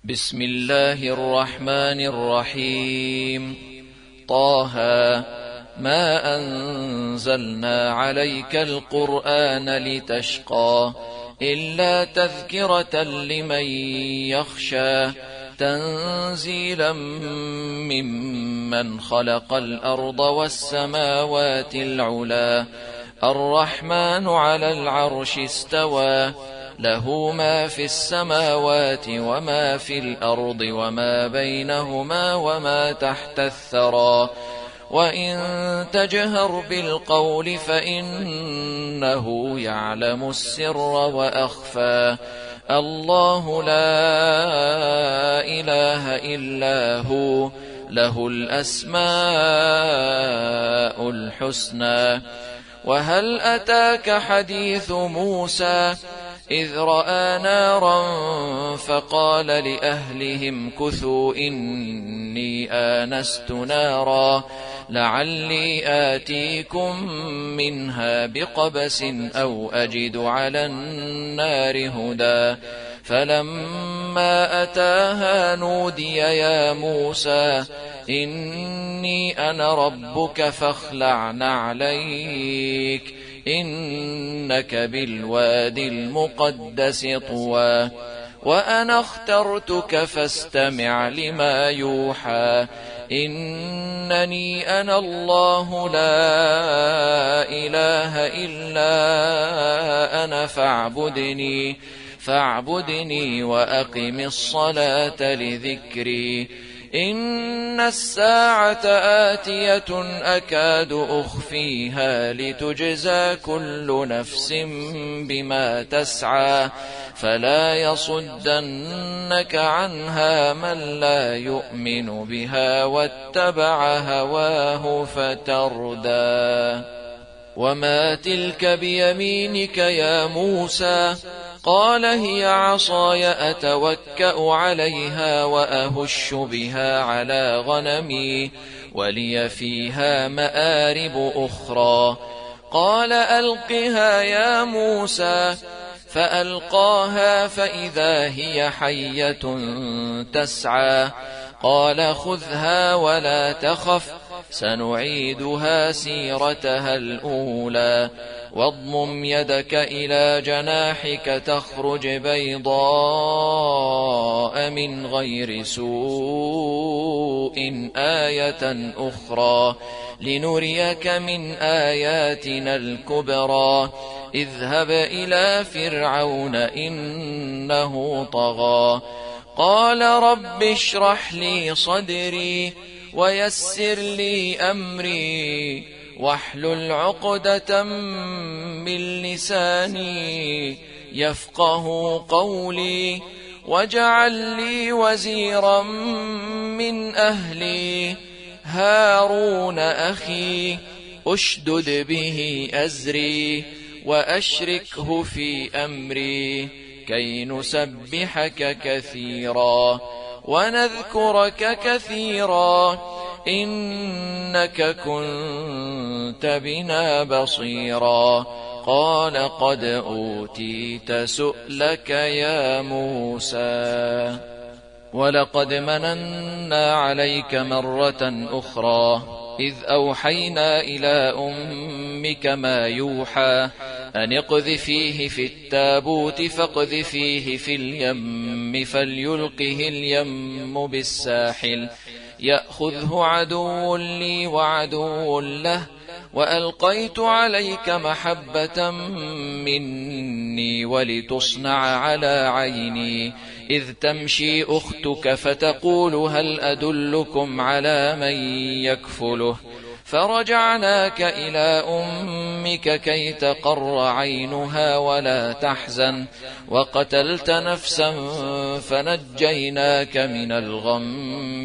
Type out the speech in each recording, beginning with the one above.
بسم الله الرحمن الرحيم. طه ما أنزلنا عليك القرآن لتشقى إلا تذكرة لمن يخشى تنزيلا ممن خلق الأرض والسماوات العلى الرحمن على العرش استوى له ما في السماوات وما في الأرض وما بينهما وما تحت الثرى وإن تجهر بالقول فإنه يعلم السر وأخفى الله لا إله إلا هو له الأسماء الحسنى. وهل أتاك حديث موسى إذ رأى نارا فقال لأهلهم كثوا إني آنست نارا لعلي آتيكم منها بقبس أو أجد على النار هدى فلما أتاها نودي يا موسى إني أنا ربك فاخلع نعليك إنك بالواد المقدس طوى وأنا اخترتك فاستمع لما يوحى إنني أنا الله لا إله إلا أنا فاعبدني وأقم الصلاة لذكري إن الساعة آتية أكاد أخفيها لتجزى كل نفس بما تسعى فلا يصدنك عنها من لا يؤمن بها واتبع هواه فتردى. وما تلك بيمينك يا موسى قال هي عصاي أتوكأ عليها وأهش بها على غنمي ولي فيها مآرب أخرى قال ألقها يا موسى فألقاها فإذا هي حية تسعى قال خذها ولا تخف سنعيدها سيرتها الأولى واضمم يدك إلى جناحك تخرج بيضاء من غير سوء آية أخرى لنريك من آياتنا الكبرى اذهب إلى فرعون إنه طغى قال رب اشرح لي صدري ويسر لي أمري واحلل عقدة من لساني يفقه قولي واجعل لي وزيرا من أهلي هارون أخي أشدد به أزري وأشركه في أمري كي نسبحك كثيرا ونذكرك كثيرا إنك كنت بنا بصيرا قال قد أوتيت سؤلك يا موسى ولقد مننا عليك مرة أخرى إذ أوحينا إلى أمك ما يوحى أن اقذفيه في التابوت فاقذفيه في اليم فليلقه اليم بالساحل يأخذه عدو لي وعدو له وألقيت عليك محبة مني ولتصنع على عيني إذ تمشي أختك فتقول هل أدلكم على من يكفله فرجعناك إلى أمك كي تقر عينها ولا تحزن وقتلت نفسا فنجيناك من الغم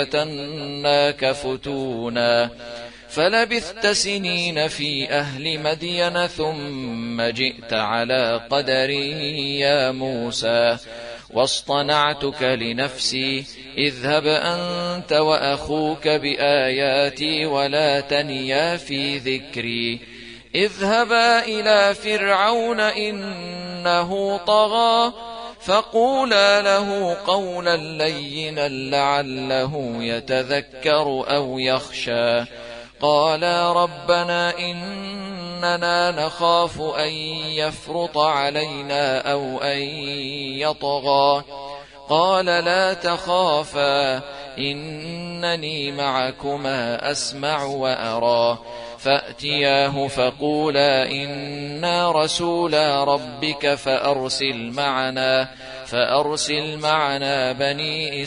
وفتناك فتونا فلبثت سنين في أهل مدين ثم جئت على قدر يا موسى واصطنعتك لنفسي اذهب أنت وأخوك بآياتي ولا تنيا في ذكري اذهبا إلى فرعون إنه طغى فقولا له قولا لينا لعله يتذكر أو يخشى. قالا ربنا إننا نخاف أن يفرط علينا أو أن يطغى. قال لا تخافا إنني معكما أسمع وأرى. فأتياه فقولا إنا رسولا ربك فأرسل معنا بني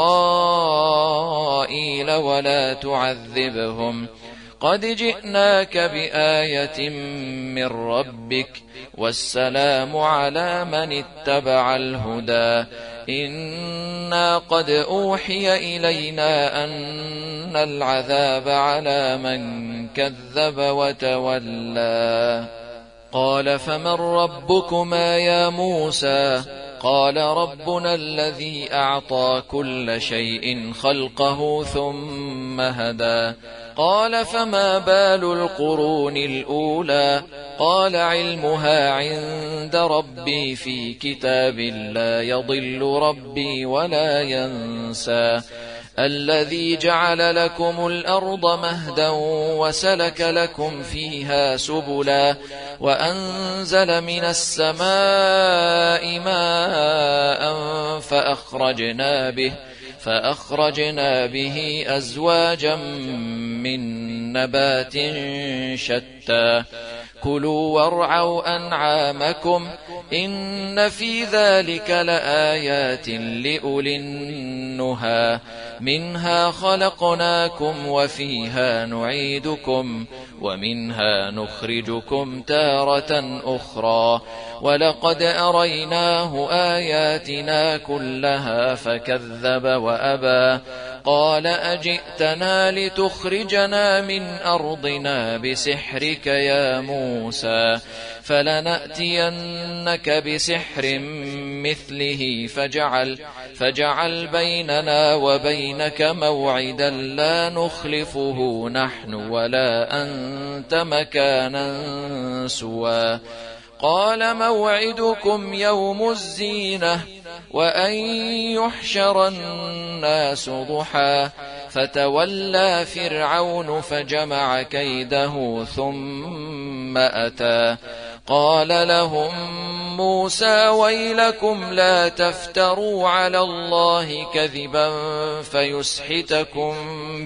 إسرائيل ولا تعذبهم قد جئناك بآية من ربك والسلام على من اتبع الهدى. إنا قد أوحي إلينا أن العذاب على من كذب وتولى. قال فمن ربكما يا موسى؟ قال ربنا الذي أعطى كل شيء خلقه ثم هدى. قال فما بال القرون الأولى؟ قال علمها عند ربي في كتاب لا يضل ربي ولا ينسى. الذي جعل لكم الأرض مهدا وسلك لكم فيها سبلا وأنزل من السماء ماء فأخرجنا به أزواجا من نبات شتى. كلوا وارعوا أنعامكم إن في ذلك لآيات لأولي النهى. منها خلقناكم وفيها نعيدكم ومنها نخرجكم تارة أخرى. ولقد أريناه آياتنا كلها فكذب وأبى. قال أجئتنا لتخرجنا من أرضنا بسحرك يا موسى؟ فلنأتينك بسحر مثله فاجعل بيننا وبينك موعدا لا نخلفه نحن ولا أنت مكانا سوى. قال موعدكم يوم الزينة وأن يحشر الناس ضحى. فتولى فرعون فجمع كيده ثم أتى. قال لهم موسى ويلكم لا تفتروا على الله كذبا فيسحتكم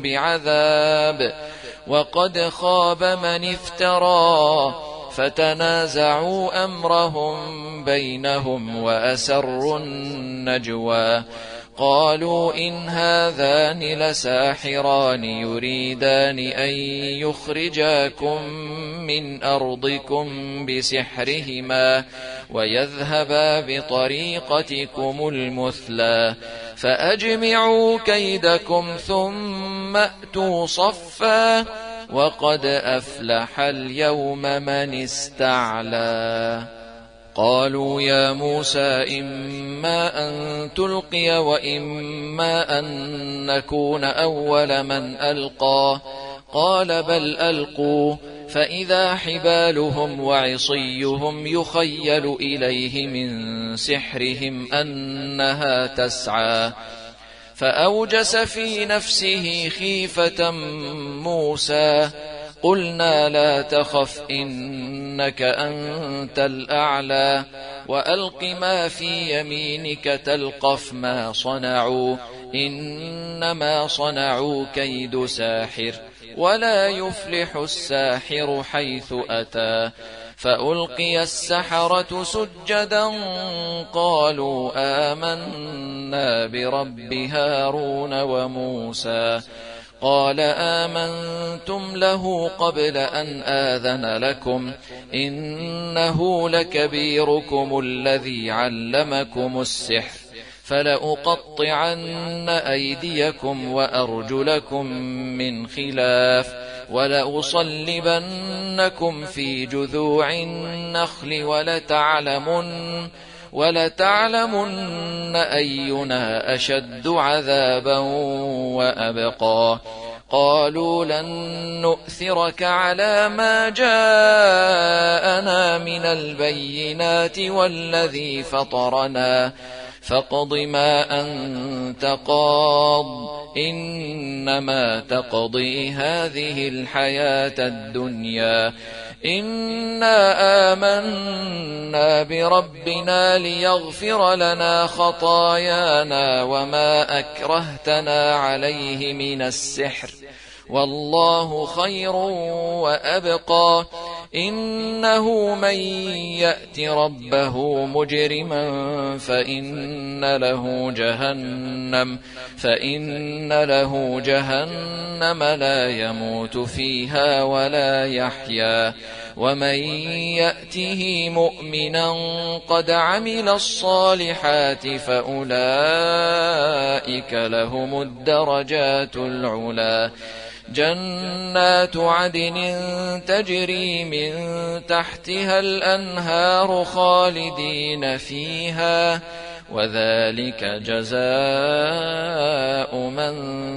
بعذاب وقد خاب من افترى. فتنازعوا أمرهم بينهم وأسروا النجوى. قالوا إن هذان لساحران يريدان أن يخرجاكم من أرضكم بسحرهما ويذهبا بطريقتكم المثلى. فأجمعوا كيدكم ثم أتوا صفا وقد أفلح اليوم من استعلى. قالوا يا موسى إما أن تلقي وإما أن نكون أول من ألقى. قال بل ألقوا فإذا حبالهم وعصيهم يخيل إليه من سحرهم أنها تسعى. فأوجس في نفسه خيفة موسى. قلنا لا تخف إنك أنت الأعلى وألق ما في يمينك تلقف ما صنعوا إنما صنعوا كيد ساحر ولا يفلح الساحر حيث أتى. فألقي السحرة سجدا قالوا آمنا برب هارون وموسى. قال آمنتم له قبل أن آذن لكم إنه لكبيركم الذي علمكم السحر فلأقطعن أيديكم وأرجلكم من خلاف ولأصلبنكم في جذوع النخل ولتعلمن أينا أشد عذابا وأبقى. قالوا لن نؤثرك على ما جاءنا من البينات والذي فطرنا فاقض ما أنت قاض إنما تقضي هذه الحياة الدنيا إنا آمنا بربنا ليغفر لنا خطايانا وما أكرهتنا عليه من السحر والله خير وأبقى إنه من يأت ربه مجرما فإن له جهنم لا يموت فيها ولا يحيا ومن يأته مؤمنا قد عمل الصالحات فأولئك لهم الدرجات العلى جنات عدن تجري من تحتها الأنهار خالدين فيها وذلك جزاء من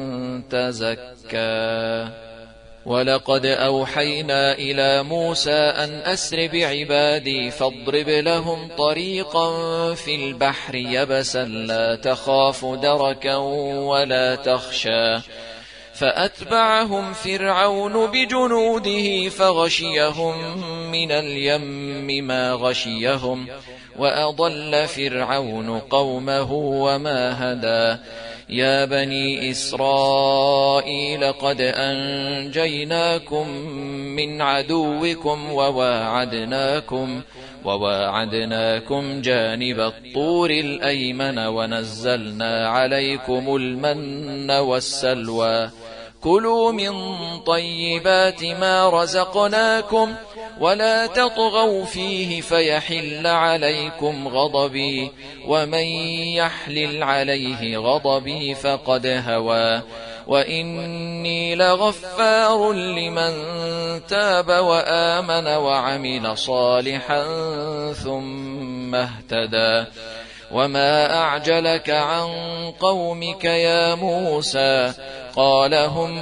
تزكى ولقد أوحينا إلى موسى أن أسر بعبادي فاضرب لهم طريقا في البحر يبسا لا تخاف دركا ولا تخشى فأتبعهم فرعون بجنوده فغشيهم من اليم ما غشيهم وأضل فرعون قومه وما هدى يا بني إسرائيل قد أنجيناكم من عدوكم وواعدناكم جانب الطور الأيمن ونزلنا عليكم المن والسلوى كلوا من طيبات ما رزقناكم ولا تطغوا فيه فيحل عليكم غضبي ومن يحلل عليه غضبي فقد هوى وإني لغفار لمن تاب وآمن وعمل صالحا ثم اهتدى وما أعجلك عن قومك يا موسى قال هم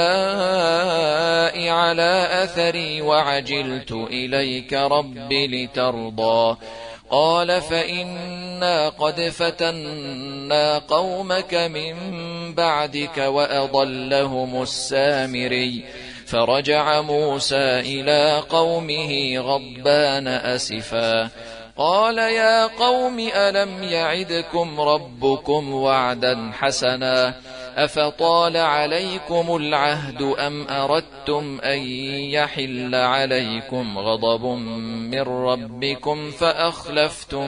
أولئك على أثري وعجلت إليك رب لترضى قال فإنا قد فتنا قومك من بعدك وأضلهم السامري فرجع موسى إلى قومه غضبان أسفا قال يا قوم ألم يعدكم ربكم وعدا حسنا أفطال عليكم العهد أم أردتم أن يحل عليكم غضب من ربكم فأخلفتم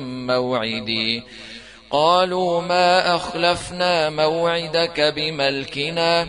موعدي قالوا ما أخلفنا موعدك بملكنا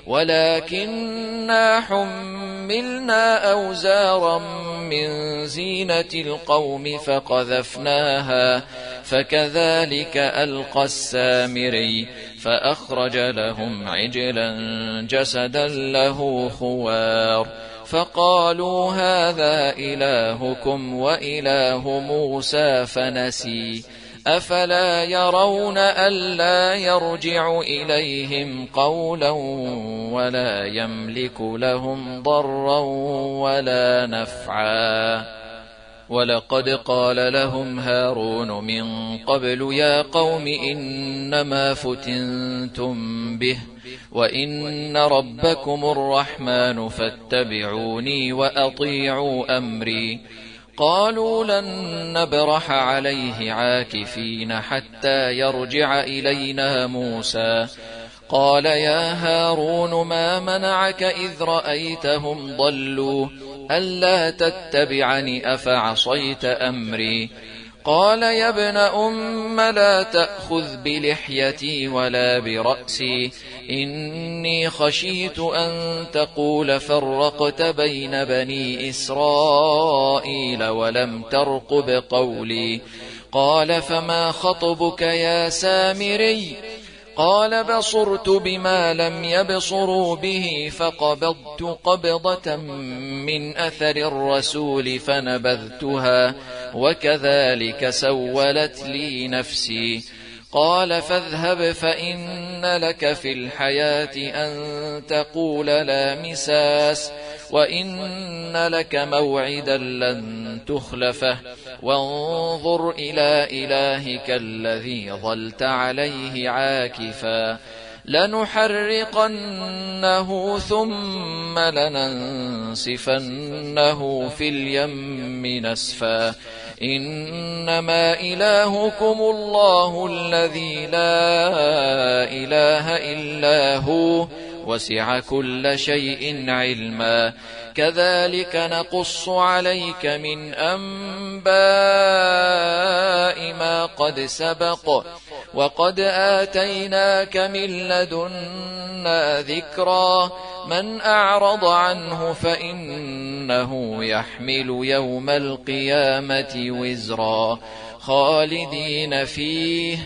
ولكننا حملنا أوزارا من زينة القوم فقذفناها فكذلك ألقى السامري فأخرج لهم عجلا جسدا له خوار فقالوا هذا إلهكم وإله موسى فنسي أفلا يرون ألا يرجع إليهم قولا ولا يملك لهم ضرا ولا نفعا ولقد قال لهم هارون من قبل يا قوم إنما فتنتم به وإن ربكم الرحمن فاتبعوني وأطيعوا أمري قالوا لن نبرح عليه عاكفين حتى يرجع إلينا موسى قال يا هارون ما منعك إذ رأيتهم ضلوا ألا تتبعني أفعصيت أمري قال يا ابن أم لا تأخذ بلحيتي ولا برأسي إني خشيت أن تقول فرقت بين بني إسرائيل ولم ترقب قولي قال فما خطبك يا سامري قال بصرت بما لم يبصروا به فقبضت قبضة من أثر الرسول فنبذتها وكذلك سولت لي نفسي قال فاذهب فإن لك في الحياة أن تقول لا مساس وإن لك موعدا لن تخلفه وانظر إلى إلهك الذي ظلت عليه عاكفا لنحرقنه ثم لننسفنه في اليم نسفا إنما إلهكم الله الذي لا إله إلا هو وسع كل شيء علما كذلك نقص عليك من أنباء ما قد سبق وقد آتيناك من لدنا ذكرا من أعرض عنه فإنه يحمل يوم القيامة وزرا خالدين فيه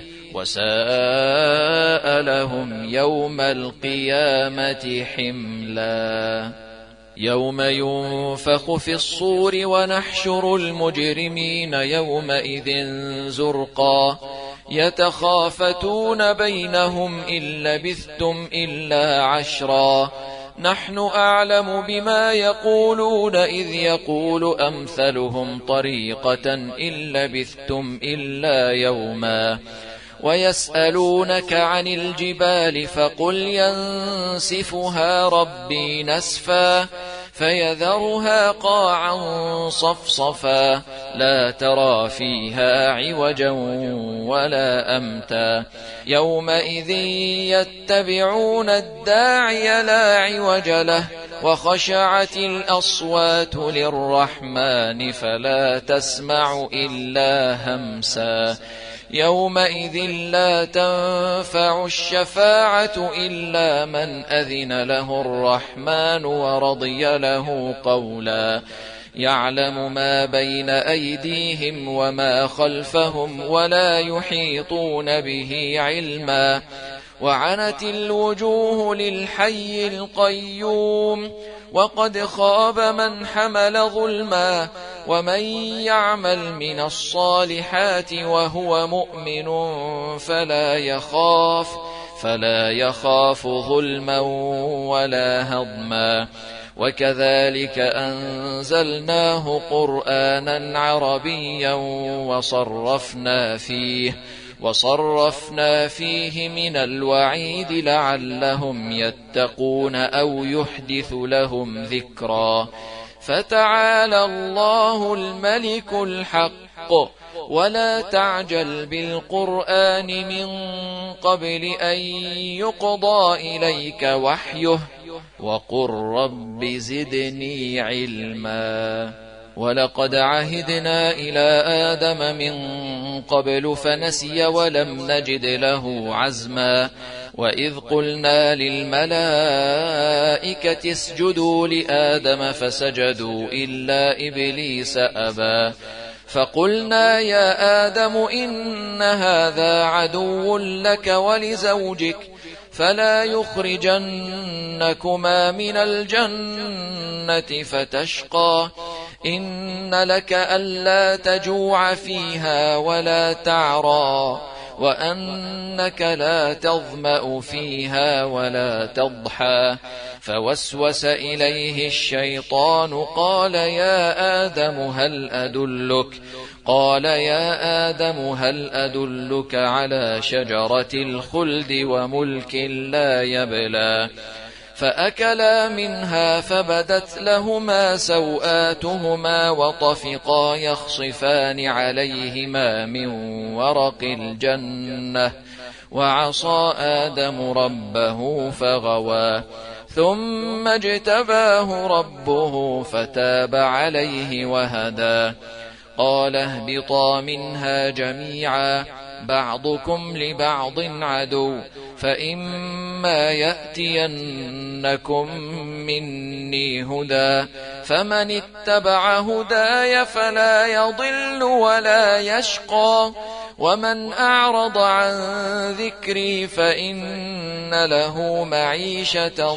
وساء لهم يوم القيامة حملا يوم ينفخ في الصور ونحشر المجرمين يومئذ زرقا يتخافتون بينهم إن لبثتم إلا عشرا نحن أعلم بما يقولون إذ يقول أمثلهم طريقة إن لبثتم إلا يوما ويسألونك عن الجبال فقل ينسفها ربي نسفا فيذرها قاعا صفصفا لا ترى فيها عوجا ولا أمتا يومئذ يتبعون الداعي لا عوج له وخشعت الأصوات للرحمن فلا تسمع إلا همسا يومئذ لا تنفع الشفاعة إلا من أذن له الرحمن ورضي له قولا يعلم ما بين أيديهم وما خلفهم ولا يحيطون به علما وعنت الوجوه للحي القيوم وقد خاب من حمل ظلما ومن يعمل من الصالحات وهو مؤمن فلا يخاف ظلما ولا هضما وكذلك أنزلناه قرآنا عربيا وصرفنا فيه من الوعيد لعلهم يتقون أو يحدث لهم ذكرا فتعالى الله الملك الحق ولا تعجل بالقرآن من قبل أن يقضى إليك وحيه وقل رب زدني علما ولقد عهدنا إلى آدم من قبل فنسي ولم نجد له عزما وإذ قلنا للملائكة اسجدوا لآدم فسجدوا إلا إبليس أبى فقلنا يا آدم إن هذا عدو لك ولزوجك فلا يخرجنكما من الجنة فتشقى إن لك ألا تجوع فيها ولا تعرى وأنك لا تظمأ فيها ولا تضحى فوسوس إليه الشيطان قال يا آدم هل أدلك على شجرة الخلد وملك لا يبلى فأكلا منها فبدت لهما سوآتهما وطفقا يخصفان عليهما من ورق الجنة وعصى آدم ربه فغوى ثم اجتباه ربه فتاب عليه وهدى قال اهبطا منها جميعا بعضكم لبعض عدو فإما يأتينكم مني هدى فمن اتبع هداي فلا يضل ولا يشقى ومن أعرض عن ذكري فإن له معيشة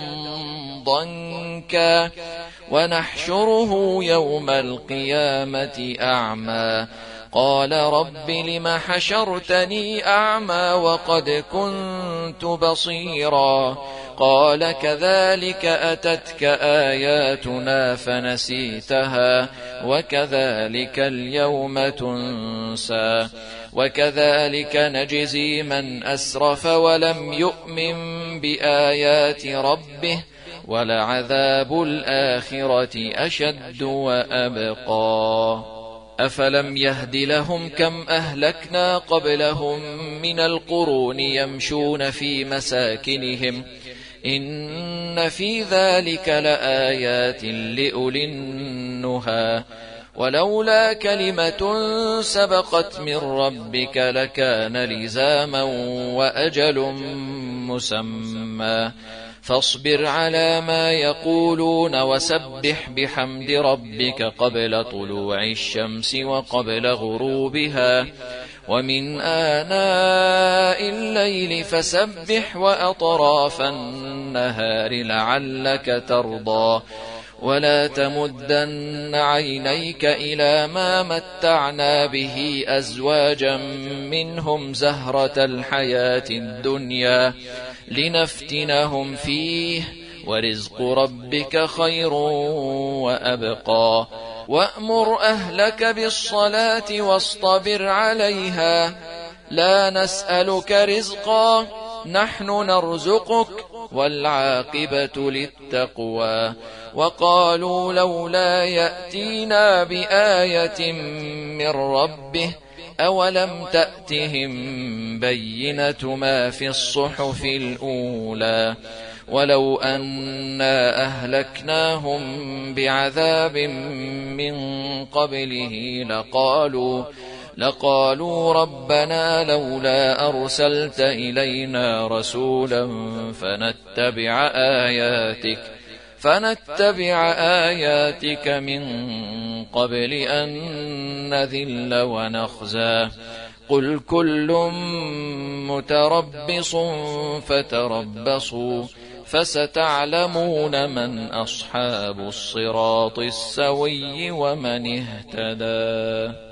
ضنكا ونحشره يوم القيامة أعمى قال رب لم حشرتني أعمى وقد كنت بصيرا قال كذلك أتتك آياتنا فنسيتها وكذلك اليوم تنسى وكذلك نجزي من أسرف ولم يؤمن بآيات ربه ولعذاب الآخرة أشد وأبقى أفلم يهد لهم كم أهلكنا قبلهم من القرون يمشون في مساكنهم إن في ذلك لآيات لأولي النهى ولولا كلمة سبقت من ربك لكان لزاما وأجل مسمى فاصبر على ما يقولون وسبح بحمد ربك قبل طلوع الشمس وقبل غروبها ومن آناء الليل فسبح وأطراف النهار لعلك ترضى ولا تمدن عينيك إلى ما متعنا به أزواجا منهم زهرة الحياة الدنيا لنفتنهم فيه ورزق ربك خير وأبقى وأمر أهلك بالصلاة واصطبر عليها لا نسألك رزقا نحن نرزقك والعاقبة للتقوى وقالوا لولا يأتينا بآية من ربه أولم تأتهم بينة ما في الصحف الأولى ولو أنا أهلكناهم بعذاب من قبله لقالوا ربنا لولا أرسلت إلينا رسولا فنتبع آياتك من قبل أن نذل ونخزى قل كل متربص فتربصوا فستعلمون من أصحاب الصراط السوي ومن اهتدى.